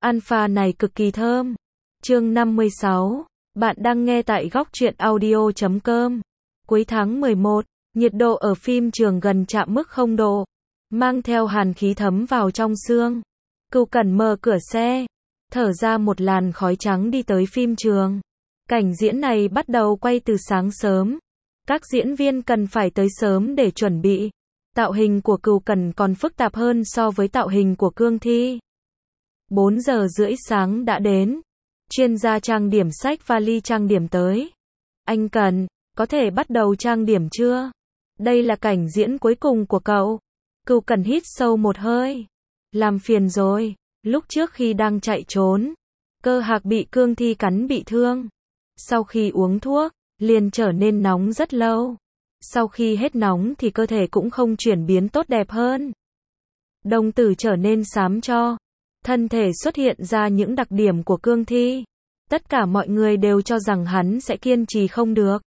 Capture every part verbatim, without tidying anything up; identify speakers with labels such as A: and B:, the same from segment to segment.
A: Alpha này cực kỳ thơm. Chương năm mươi sáu. Bạn đang nghe tại góc truyện audio chấm com. Cuối tháng mười một, nhiệt độ ở phim trường gần chạm mức không độ, mang theo hàn khí thấm vào trong xương. Cửu Cẩn mở cửa xe, thở ra một làn khói trắng đi tới phim trường. Cảnh diễn này bắt đầu quay từ sáng sớm. Các diễn viên cần phải tới sớm để chuẩn bị. Tạo hình của Cửu Cẩn còn phức tạp hơn so với tạo hình của Cương Thi. bốn giờ rưỡi sáng đã đến. Chuyên gia trang điểm xách vali trang điểm tới. Anh Cẩn, có thể bắt đầu trang điểm chưa? Đây là cảnh diễn cuối cùng của cậu. Cửu Cẩn hít sâu một hơi. Làm phiền rồi, lúc trước khi đang chạy trốn, Cơ Hạc bị Cương Thi cắn bị thương. Sau khi uống thuốc, liền trở nên nóng rất lâu. Sau khi hết nóng thì cơ thể cũng không chuyển biến tốt đẹp hơn. Đồng tử trở nên xám cho. Thân thể xuất hiện ra những đặc điểm của Cương Thi. Tất cả mọi người đều cho rằng hắn sẽ kiên trì không được.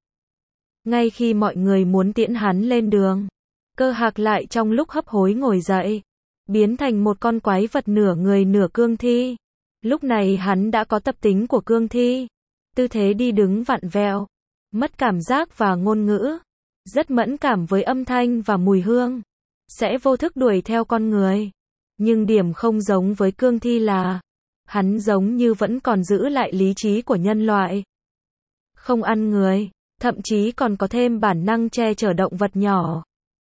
A: Ngay khi mọi người muốn tiễn hắn lên đường, Cơ Hạc lại trong lúc hấp hối ngồi dậy, biến thành một con quái vật nửa người nửa Cương Thi. Lúc này hắn đã có tập tính của Cương Thi. Tư thế đi đứng vặn vẹo, mất cảm giác và ngôn ngữ, rất mẫn cảm với âm thanh và mùi hương, sẽ vô thức đuổi theo con người. Nhưng điểm không giống với Cương Thi là, hắn giống như vẫn còn giữ lại lý trí của nhân loại. Không ăn người, thậm chí còn có thêm bản năng che chở động vật nhỏ.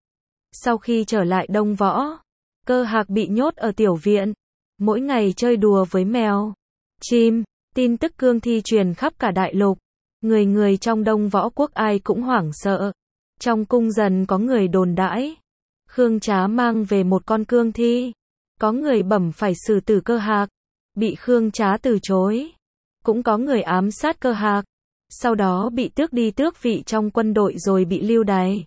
A: Sau khi trở lại Đông Võ, Cơ Hạc bị nhốt ở tiểu viện, mỗi ngày chơi đùa với mèo, chim. Tin tức Cương Thi truyền khắp cả đại lục. Người người trong Đông Võ quốc ai cũng hoảng sợ. Trong cung dần có người đồn đãi Khương Trá mang về một con Cương Thi. Có người bẩm phải xử tử Cơ Hạc, bị Khương Trá từ chối. Cũng có người ám sát Cơ Hạc, sau đó bị tước đi tước vị trong quân đội rồi bị lưu đày.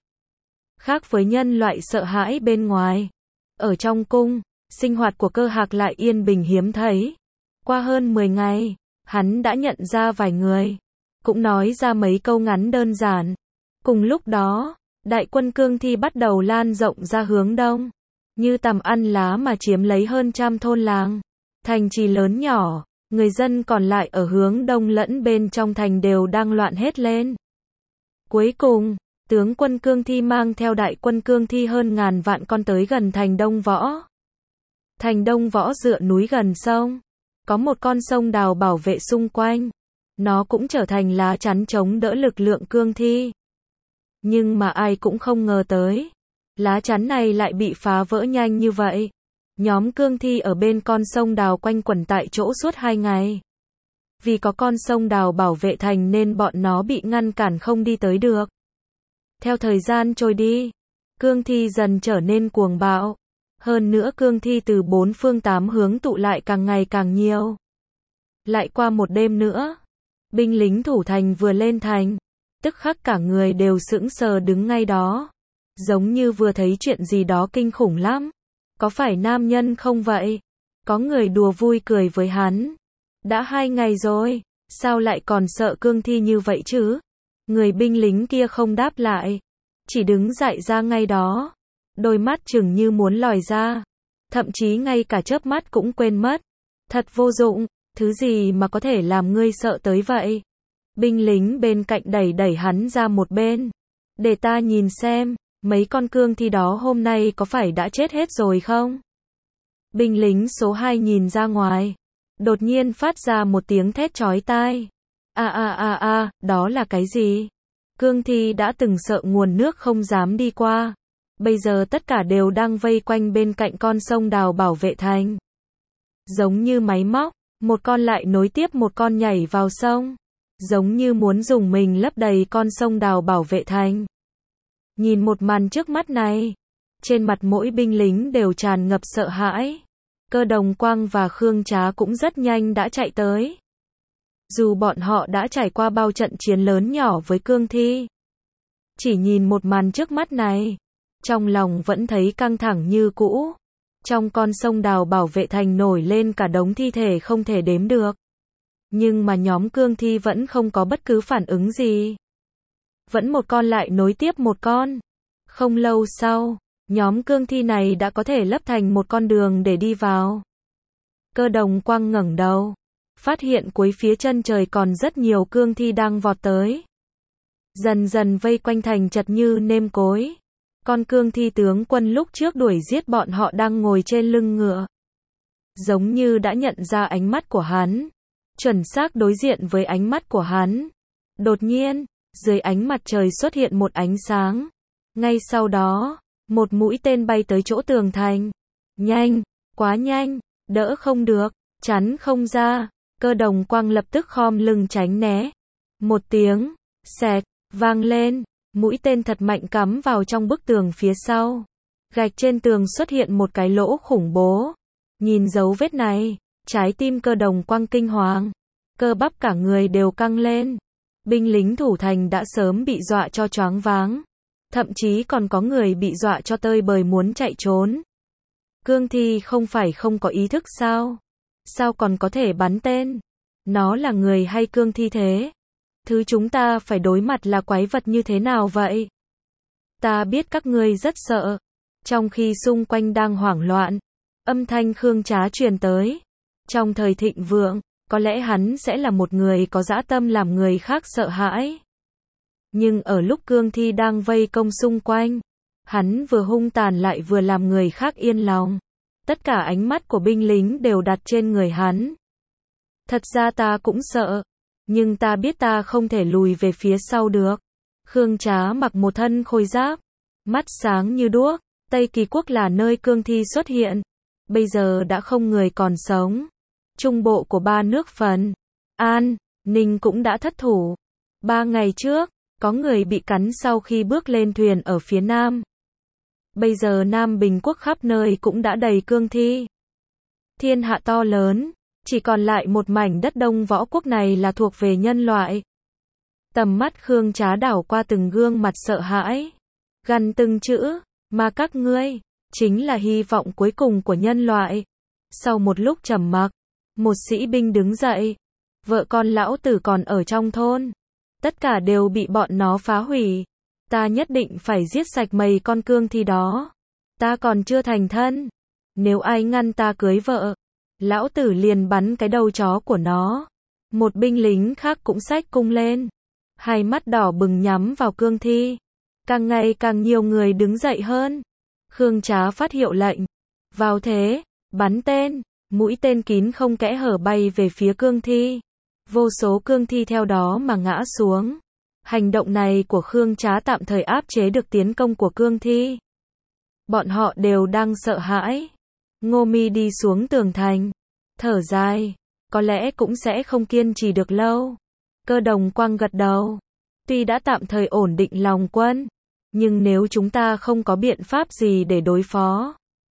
A: Khác với nhân loại sợ hãi bên ngoài, ở trong cung, sinh hoạt của Cơ Hạc lại yên bình hiếm thấy. Qua hơn mười ngày, hắn đã nhận ra vài người, cũng nói ra mấy câu ngắn đơn giản. Cùng lúc đó, đại quân Cương Thi bắt đầu lan rộng ra hướng đông, như tằm ăn lá mà chiếm lấy hơn trăm thôn làng, thành trì lớn nhỏ. Người dân còn lại ở hướng đông lẫn bên trong thành đều đang loạn hết lên. Cuối cùng, tướng quân Cương Thi mang theo đại quân Cương Thi hơn ngàn vạn con tới gần thành Đông Võ. Thành Đông Võ dựa núi gần sông, có một con sông đào bảo vệ xung quanh. Nó cũng trở thành lá chắn chống đỡ lực lượng Cương Thi. Nhưng mà ai cũng không ngờ tới, lá chắn này lại bị phá vỡ nhanh như vậy. Nhóm Cương Thi ở bên con sông đào quanh quẩn tại chỗ suốt hai ngày. Vì có con sông đào bảo vệ thành nên bọn nó bị ngăn cản không đi tới được. Theo thời gian trôi đi, Cương Thi dần trở nên cuồng bạo. Hơn nữa Cương Thi từ bốn phương tám hướng tụ lại càng ngày càng nhiều. Lại qua một đêm nữa, binh lính thủ thành vừa lên thành, tức khắc cả người đều sững sờ đứng ngay đó. Giống như vừa thấy chuyện gì đó kinh khủng lắm. Có phải nam nhân không vậy? Có người đùa vui cười với hắn. Đã hai ngày rồi, sao lại còn sợ Cương Thi như vậy chứ? Người binh lính kia không đáp lại, chỉ đứng dậy ra ngay đó. Đôi mắt chừng như muốn lòi ra, thậm chí ngay cả chớp mắt cũng quên mất. Thật vô dụng, thứ gì mà có thể làm ngươi sợ tới vậy? Binh lính bên cạnh đẩy đẩy hắn ra một bên. Để ta nhìn xem, mấy con Cương Thi đó hôm nay có phải đã chết hết rồi không? Binh lính số hai nhìn ra ngoài, đột nhiên phát ra một tiếng thét chói tai. A a a a, đó là cái gì? Cương Thi đã từng sợ nguồn nước không dám đi qua. Bây giờ tất cả đều đang vây quanh bên cạnh con sông đào bảo vệ thành. Giống như máy móc, một con lại nối tiếp một con nhảy vào sông. Giống như muốn dùng mình lấp đầy con sông đào bảo vệ thành. Nhìn một màn trước mắt này, trên mặt mỗi binh lính đều tràn ngập sợ hãi. Cơ Đồng Quang và Khương Trá cũng rất nhanh đã chạy tới. Dù bọn họ đã trải qua bao trận chiến lớn nhỏ với Cương Thi, chỉ nhìn một màn trước mắt này, trong lòng vẫn thấy căng thẳng như cũ. Trong con sông đào bảo vệ thành nổi lên cả đống thi thể không thể đếm được. Nhưng mà nhóm Cương Thi vẫn không có bất cứ phản ứng gì. Vẫn một con lại nối tiếp một con. Không lâu sau, nhóm Cương Thi này đã có thể lấp thành một con đường để đi vào. Cơ Đồng Quang ngẩng đầu, phát hiện cuối phía chân trời còn rất nhiều cương thi đang vọt tới. Dần dần vây quanh thành chật như nêm cối. Con cương thi tướng quân lúc trước đuổi giết bọn họ đang ngồi trên lưng ngựa. Giống như đã nhận ra ánh mắt của hắn. Chuẩn xác đối diện với ánh mắt của hắn. Đột nhiên, dưới ánh mặt trời xuất hiện một ánh sáng. Ngay sau đó, một mũi tên bay tới chỗ tường thành. Nhanh, quá nhanh, đỡ không được, chắn không ra. Cơ Đồng Quang lập tức khom lưng tránh né. Một tiếng, xẹt, vang lên, mũi tên thật mạnh cắm vào trong bức tường phía sau. Gạch trên tường xuất hiện một cái lỗ khủng bố. Nhìn dấu vết này, trái tim Cơ Đồng Quang kinh hoàng. Cơ bắp cả người đều căng lên. Binh lính thủ thành đã sớm bị dọa cho choáng váng. Thậm chí còn có người bị dọa cho tơi bời muốn chạy trốn. Cương thi không phải không có ý thức sao? Sao còn có thể bắn tên? Nó là người hay cương thi thế? Thứ chúng ta phải đối mặt là quái vật như thế nào vậy? Ta biết các ngươi rất sợ. Trong khi xung quanh đang hoảng loạn, âm thanh Khương Trá truyền tới. Trong thời thịnh vượng, có lẽ hắn sẽ là một người có dã tâm làm người khác sợ hãi. Nhưng ở lúc cương thi đang vây công xung quanh, hắn vừa hung tàn lại vừa làm người khác yên lòng. Tất cả ánh mắt của binh lính đều đặt trên người hắn. Thật ra ta cũng sợ, nhưng ta biết ta không thể lùi về phía sau được. Khương Trá mặc một thân khôi giáp, mắt sáng như đuốc. Tây Kỳ Quốc là nơi cương thi xuất hiện. Bây giờ đã không người còn sống. Trung bộ của ba nước Phần, An, Ninh cũng đã thất thủ. Ba ngày trước, có người bị cắn sau khi bước lên thuyền ở phía Nam. Bây giờ Nam Bình Quốc khắp nơi cũng đã đầy cương thi. Thiên hạ to lớn, chỉ còn lại một mảnh đất Đông Võ Quốc này là thuộc về nhân loại. Tầm mắt Khương Trá đảo qua từng gương mặt sợ hãi. Gằn từng chữ, mà các ngươi, chính là hy vọng cuối cùng của nhân loại. Sau một lúc trầm mặc, một sĩ binh đứng dậy. Vợ con lão tử còn ở trong thôn. Tất cả đều bị bọn nó phá hủy. Ta nhất định phải giết sạch mấy con cương thi đó. Ta còn chưa thành thân. Nếu ai ngăn ta cưới vợ, lão tử liền bắn cái đầu chó của nó. Một binh lính khác cũng xách cung lên. Hai mắt đỏ bừng nhắm vào cương thi. Càng ngày càng nhiều người đứng dậy hơn. Khương Trá phát hiệu lệnh. Vào thế, bắn tên. Mũi tên kín không kẽ hở bay về phía cương thi. Vô số cương thi theo đó mà ngã xuống. Hành động này của Khương Trá tạm thời áp chế được tiến công của cương thi. Bọn họ đều đang sợ hãi. Ngô Mi đi xuống tường thành. Thở dài. Có lẽ cũng sẽ không kiên trì được lâu. Cơ Đồng Quang gật đầu. Tuy đã tạm thời ổn định lòng quân. Nhưng nếu chúng ta không có biện pháp gì để đối phó.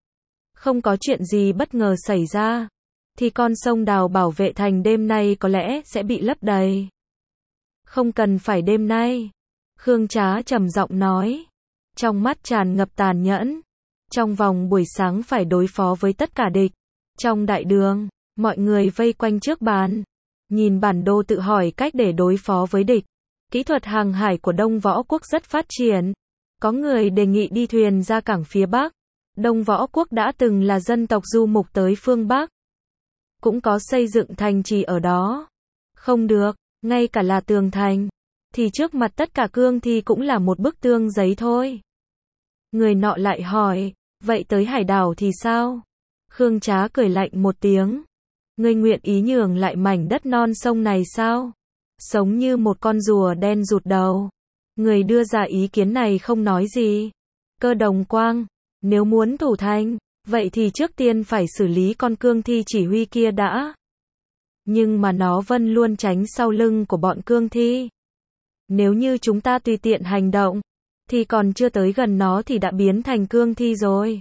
A: Không có chuyện gì bất ngờ xảy ra. Thì con sông Đào bảo vệ thành đêm nay có lẽ sẽ bị lấp đầy. Không cần phải đêm nay. Khương Trá trầm giọng nói. Trong mắt tràn ngập tàn nhẫn. Trong vòng buổi sáng phải đối phó với tất cả địch. Trong đại đường, mọi người vây quanh trước bàn. Nhìn bản đồ tự hỏi cách để đối phó với địch. Kỹ thuật hàng hải của Đông Võ Quốc rất phát triển. Có người đề nghị đi thuyền ra cảng phía Bắc. Đông Võ Quốc đã từng là dân tộc du mục tới phương Bắc. Cũng có xây dựng thành trì ở đó. Không được, ngay cả là tường thành. Thì trước mặt tất cả cương thi cũng là một bức tường giấy thôi. Người nọ lại hỏi, vậy tới hải đảo thì sao? Khương Trá cười lạnh một tiếng. Ngươi nguyện ý nhường lại mảnh đất non sông này sao? Sống như một con rùa đen rụt đầu. Người đưa ra ý kiến này không nói gì. Cơ Đồng Quang, nếu muốn thủ thành, vậy thì trước tiên phải xử lý con cương thi chỉ huy kia đã. Nhưng mà nó vẫn luôn tránh sau lưng của bọn cương thi. Nếu như chúng ta tùy tiện hành động, thì còn chưa tới gần nó thì đã biến thành cương thi rồi.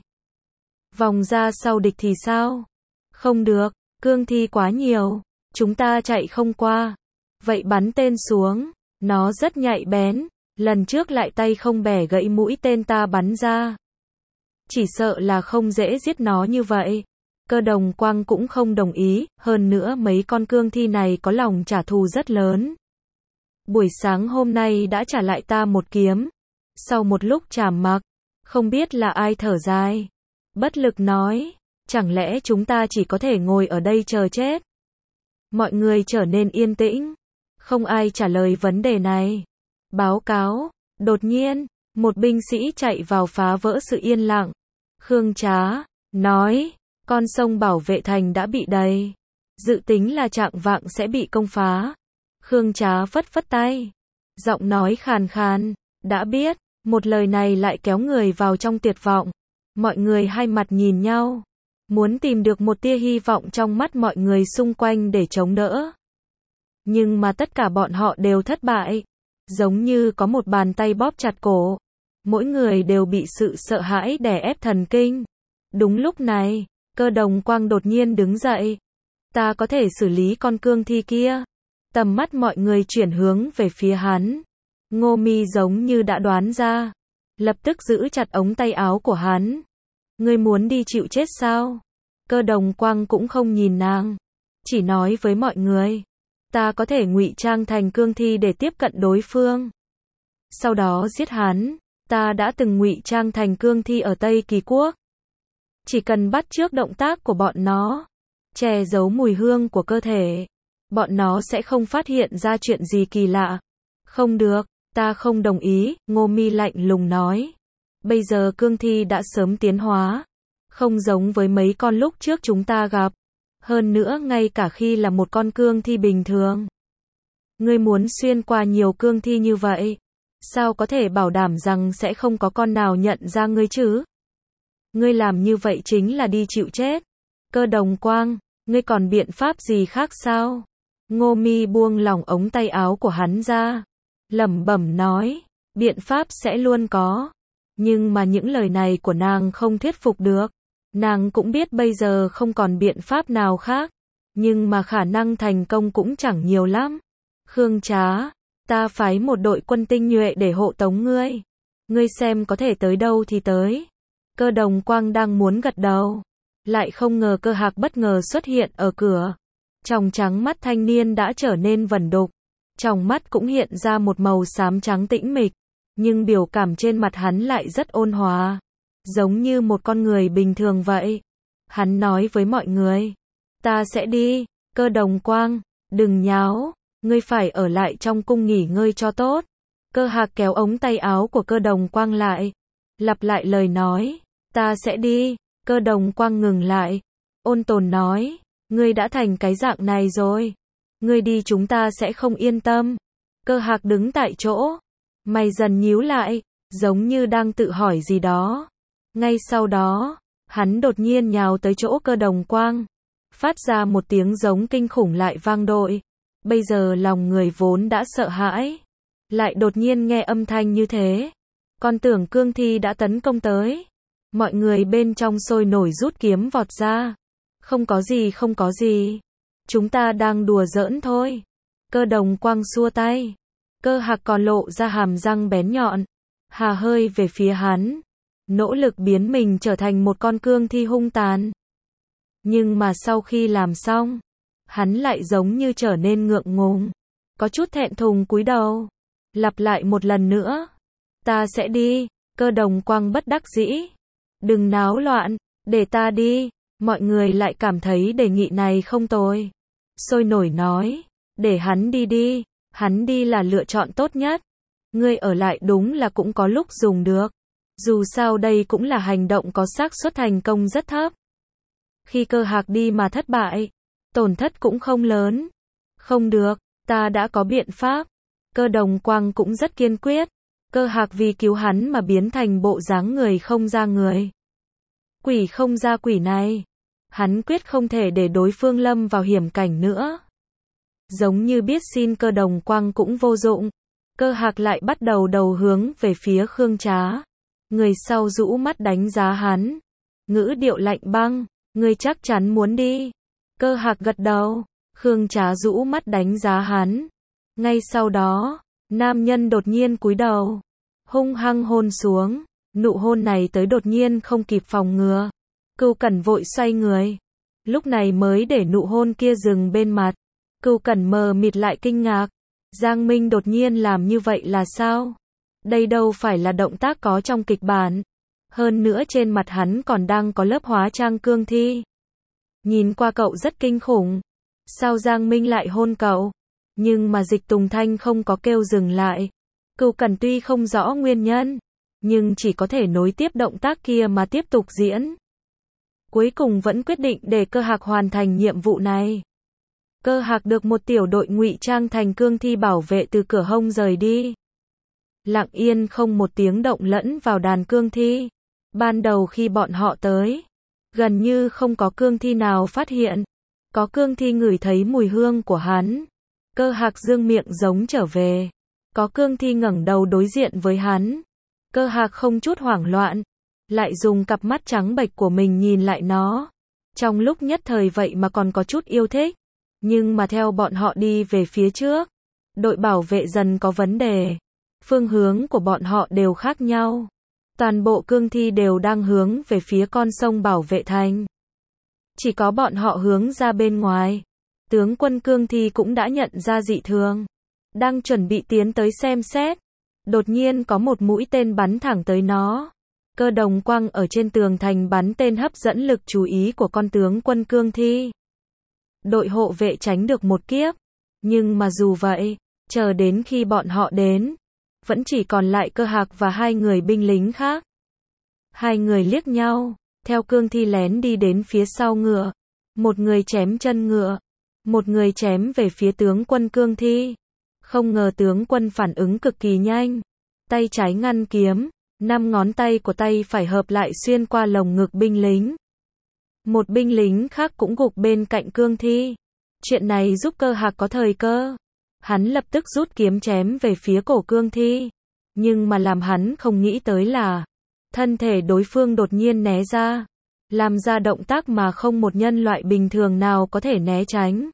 A: Vòng ra sau địch thì sao? Không được, cương thi quá nhiều, chúng ta chạy không qua. Vậy bắn tên xuống, nó rất nhạy bén, lần trước lại tay không bẻ gãy mũi tên ta bắn ra. Chỉ sợ là không dễ giết nó như vậy. Cơ Đồng Quang cũng không đồng ý, hơn nữa mấy con cương thi này có lòng trả thù rất lớn. Buổi sáng hôm nay đã trả lại ta một kiếm. Sau một lúc trầm mặc, không biết là ai thở dài. Bất lực nói, Chẳng lẽ chúng ta chỉ có thể ngồi ở đây chờ chết? Mọi người trở nên yên tĩnh. Không ai trả lời vấn đề này. Báo cáo. Đột nhiên, một binh sĩ chạy vào phá vỡ sự yên lặng. Khương Trá nói, con sông bảo vệ thành đã bị đầy. Dự tính là trạng vạng sẽ bị công phá. Khương Trá phất phất tay. Giọng nói khàn khàn, đã biết, một lời này lại kéo người vào trong tuyệt vọng. Mọi người hai mặt nhìn nhau, muốn tìm được một tia hy vọng trong mắt mọi người xung quanh để chống đỡ. Nhưng mà tất cả bọn họ đều thất bại, giống như có một bàn tay bóp chặt cổ. Mỗi người đều bị sự sợ hãi đè ép thần kinh. Đúng lúc này, Cơ Đồng Quang đột nhiên đứng dậy. Ta có thể xử lý con cương thi kia. Tầm mắt mọi người chuyển hướng về phía hắn. Ngô Mi giống như đã đoán ra, lập tức giữ chặt ống tay áo của hắn. Ngươi muốn đi chịu chết sao? Cơ Đồng Quang cũng không nhìn nàng, chỉ nói với mọi người, ta có thể ngụy trang thành cương thi để tiếp cận đối phương, sau đó giết hắn. Ta đã từng ngụy trang thành cương thi ở Tây Kỳ Quốc. Chỉ cần bắt chước động tác của bọn nó, che giấu mùi hương của cơ thể, bọn nó sẽ không phát hiện ra chuyện gì kỳ lạ. Không được, ta không đồng ý, Ngô Mi lạnh lùng nói. Bây giờ cương thi đã sớm tiến hóa, không giống với mấy con lúc trước chúng ta gặp. Hơn nữa ngay cả khi là một con cương thi bình thường, ngươi muốn xuyên qua nhiều cương thi như vậy, sao có thể bảo đảm rằng sẽ không có con nào nhận ra ngươi chứ? Ngươi làm như vậy chính là đi chịu chết. Cơ Đồng Quang, ngươi còn biện pháp gì khác sao? Ngô Mi buông lỏng ống tay áo của hắn ra, lẩm bẩm nói, biện pháp sẽ luôn có. Nhưng mà những lời này của nàng không thuyết phục được. Nàng cũng biết bây giờ không còn biện pháp nào khác, nhưng mà khả năng thành công cũng chẳng nhiều lắm. Khương Trá, ta phái một đội quân tinh nhuệ để hộ tống ngươi. Ngươi xem có thể tới đâu thì tới. Cơ Đồng Quang đang muốn gật đầu, lại không ngờ Cơ Hạc bất ngờ xuất hiện ở cửa. Tròng trắng mắt thanh niên đã trở nên vẩn đục, trong mắt cũng hiện ra một màu xám trắng tĩnh mịch, nhưng biểu cảm trên mặt hắn lại rất ôn hòa, giống như một con người bình thường vậy. Hắn nói với mọi người, ta sẽ đi. Cơ Đồng Quang, đừng nháo, ngươi phải ở lại trong cung nghỉ ngơi cho tốt. Cơ Hạc kéo ống tay áo của Cơ Đồng Quang lại, lặp lại lời nói, ta sẽ đi. Cơ Đồng Quang ngừng lại, ôn tồn nói, ngươi đã thành cái dạng này rồi, ngươi đi chúng ta sẽ không yên tâm. Cơ Hạc đứng tại chỗ, mày dần nhíu lại, giống như đang tự hỏi gì đó. Ngay sau đó, hắn đột nhiên nhào tới chỗ Cơ Đồng Quang, phát ra một tiếng giống kinh khủng lại vang dội. Bây giờ lòng người vốn đã sợ hãi, lại đột nhiên nghe âm thanh như thế, còn tưởng cương thi đã tấn công tới. Mọi người bên trong sôi nổi rút kiếm vọt ra. Không có gì, không có gì, chúng ta đang đùa giỡn thôi. Cơ Đồng Quang xua tay. Cơ Hạc còn lộ ra hàm răng bén nhọn, hà hơi về phía hắn, nỗ lực biến mình trở thành một con cương thi hung tàn. Nhưng mà sau khi làm xong, hắn lại giống như trở nên ngượng ngùng, có chút thẹn thùng cúi đầu, lặp lại một lần nữa, ta sẽ đi. Cơ Đồng Quang bất đắc dĩ, đừng náo loạn, để ta đi. Mọi người lại cảm thấy đề nghị này không tồi, sôi nổi nói, để hắn đi đi, hắn đi là lựa chọn tốt nhất. Ngươi ở lại đúng là cũng có lúc dùng được, dù sao đây cũng là hành động có xác suất thành công rất thấp. Khi Cơ Hạc đi mà thất bại, tổn thất cũng không lớn. Không được, ta đã có biện pháp. Cơ Đồng Quang cũng rất kiên quyết. Cơ Hạc vì cứu hắn mà biến thành bộ dáng người không ra người, quỷ không ra quỷ này. Hắn quyết không thể để đối phương lâm vào hiểm cảnh nữa. Giống như biết xin Cơ Đồng Quang cũng vô dụng, Cơ Hạc lại bắt đầu đầu hướng về phía Khương Trá. Người sau rũ mắt đánh giá hắn, ngữ điệu lạnh băng, ngươi chắc chắn muốn đi. Cơ Hạc gật đầu. Khương Trá rũ mắt đánh giá hắn. Ngay sau đó, nam nhân đột nhiên cúi đầu, hung hăng hôn xuống. Nụ hôn này tới đột nhiên không kịp phòng ngừa. Cưu Cẩn vội xoay người, lúc này mới để nụ hôn kia dừng bên mặt. Cưu Cẩn mờ mịt lại kinh ngạc, Giang Minh đột nhiên làm như vậy là sao? Đây đâu phải là động tác có trong kịch bản. Hơn nữa trên mặt hắn còn đang có lớp hóa trang cương thi. Nhìn qua cậu rất kinh khủng. Sao Giang Minh lại hôn cậu? Nhưng mà Dịch Tùng Thanh không có kêu dừng lại. Cửu Cẩn tuy không rõ nguyên nhân, nhưng chỉ có thể nối tiếp động tác kia mà tiếp tục diễn. Cuối cùng vẫn quyết định để Cơ Hạc hoàn thành nhiệm vụ này. Cơ Hạc được một tiểu đội ngụy trang thành cương thi bảo vệ từ cửa hông rời đi. Lặng yên không một tiếng động lẫn vào đàn cương thi. Ban đầu khi bọn họ tới, gần như không có cương thi nào phát hiện. Có cương thi ngửi thấy mùi hương của hắn. Cơ Hạc dương miệng giống trở về. Có cương thi ngẩng đầu đối diện với hắn. Cơ Hạc không chút hoảng loạn, lại dùng cặp mắt trắng bệch của mình nhìn lại nó. Trong lúc nhất thời vậy mà còn có chút yêu thích. Nhưng mà theo bọn họ đi về phía trước, đội bảo vệ dần có vấn đề. Phương hướng của bọn họ đều khác nhau. Toàn bộ cương thi đều đang hướng về phía con sông bảo vệ thành. Chỉ có bọn họ hướng ra bên ngoài. Tướng quân cương thi cũng đã nhận ra dị thường. Đang chuẩn bị tiến tới xem xét. Đột nhiên có một mũi tên bắn thẳng tới nó. Cơ đồng quang ở trên tường thành bắn tên hấp dẫn lực chú ý của con tướng quân cương thi. Đội hộ vệ tránh được một kiếp. Nhưng mà dù vậy, chờ đến khi bọn họ đến, vẫn chỉ còn lại Cơ Hạc và hai người binh lính khác. Hai người liếc nhau, theo cương thi lén đi đến phía sau ngựa. Một người chém chân ngựa, một người chém về phía tướng quân cương thi. Không ngờ tướng quân phản ứng cực kỳ nhanh. Tay trái ngăn kiếm, năm ngón tay của tay phải hợp lại xuyên qua lồng ngực binh lính. Một binh lính khác cũng gục bên cạnh cương thi. Chuyện này giúp Cơ Hạc có thời cơ. Hắn lập tức rút kiếm chém về phía cổ cương thi. Nhưng mà làm hắn không nghĩ tới là thân thể đối phương đột nhiên né ra. Làm ra động tác mà không một nhân loại bình thường nào có thể né tránh.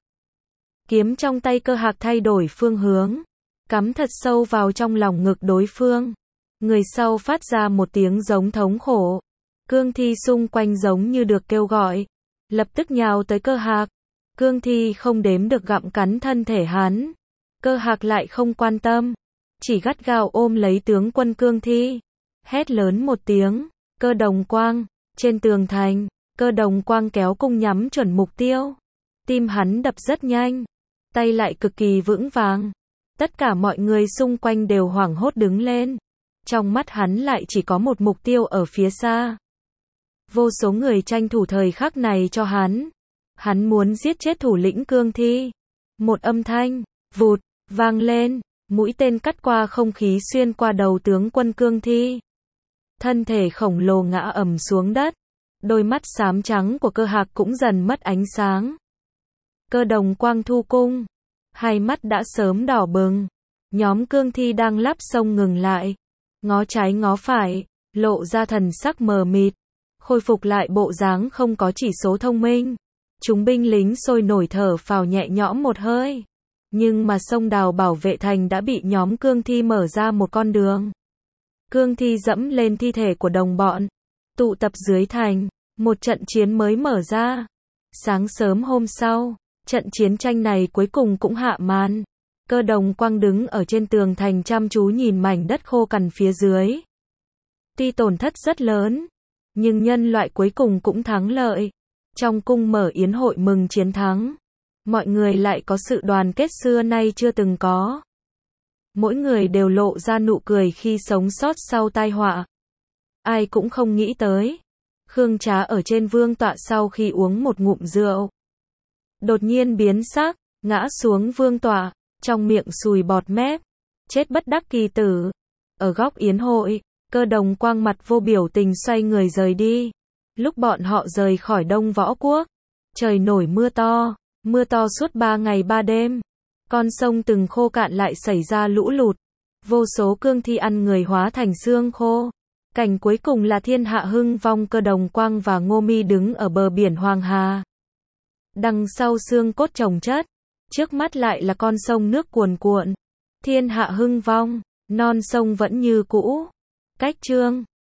A: Kiếm trong tay Cơ Hạc thay đổi phương hướng, cắm thật sâu vào trong lòng ngực đối phương. Người sau phát ra một tiếng giống thống khổ. Cương thi xung quanh giống như được kêu gọi, lập tức nhào tới Cơ Hạc. Cương thi không đếm được gặm cắn thân thể hắn. Cơ Hạc lại không quan tâm, chỉ gắt gao ôm lấy tướng quân cương thi. Hét lớn một tiếng, Cơ Đồng Quang, trên tường thành, Cơ Đồng Quang kéo cung nhắm chuẩn mục tiêu. Tim hắn đập rất nhanh, tay lại cực kỳ vững vàng. Tất cả mọi người xung quanh đều hoảng hốt đứng lên. Trong mắt hắn lại chỉ có một mục tiêu ở phía xa. Vô số người tranh thủ thời khắc này cho hắn. Hắn muốn giết chết thủ lĩnh cương thi. Một âm thanh, vụt, vang lên, mũi tên cắt qua không khí xuyên qua đầu tướng quân cương thi. Thân thể khổng lồ ngã ầm xuống đất. Đôi mắt xám trắng của Cơ Hạc cũng dần mất ánh sáng. Cơ Đồng Quang thu cung. Hai mắt đã sớm đỏ bừng. Nhóm cương thi đang lắp sông ngừng lại. Ngó trái ngó phải, lộ ra thần sắc mờ mịt. Khôi phục lại bộ dáng không có chỉ số thông minh. Chúng binh lính sôi nổi thở phào nhẹ nhõm một hơi. Nhưng mà sông đào bảo vệ thành đã bị nhóm cương thi mở ra một con đường. Cương thi dẫm lên thi thể của đồng bọn. Tụ tập dưới thành, một trận chiến mới mở ra. Sáng sớm hôm sau, trận chiến tranh này cuối cùng cũng hạ màn. Cơ Đồng Quang đứng ở trên tường thành chăm chú nhìn mảnh đất khô cằn phía dưới. Tuy tổn thất rất lớn, nhưng nhân loại cuối cùng cũng thắng lợi. Trong cung mở yến hội mừng chiến thắng. Mọi người lại có sự đoàn kết xưa nay chưa từng có. Mỗi người đều lộ ra nụ cười khi sống sót sau tai họa. Ai cũng không nghĩ tới. Khương Trá ở trên vương tọa sau khi uống một ngụm rượu. Đột nhiên biến sắc, ngã xuống vương tọa, trong miệng sùi bọt mép. Chết bất đắc kỳ tử. Ở góc yến hội, Cơ Đồng Quang mặt vô biểu tình xoay người rời đi. Lúc bọn họ rời khỏi Đông Võ Quốc, trời nổi mưa to, mưa to suốt ba ngày ba đêm. Con sông từng khô cạn lại xảy ra lũ lụt. Vô số cương thi ăn người hóa thành xương khô. Cảnh cuối cùng là thiên hạ hưng vong. Cơ Đồng Quang và Ngô Mi đứng ở bờ biển Hoàng Hà. Đằng sau xương cốt chồng chất, trước mắt lại là con sông nước cuồn cuộn. Thiên hạ hưng vong, non sông vẫn như cũ. Cách chương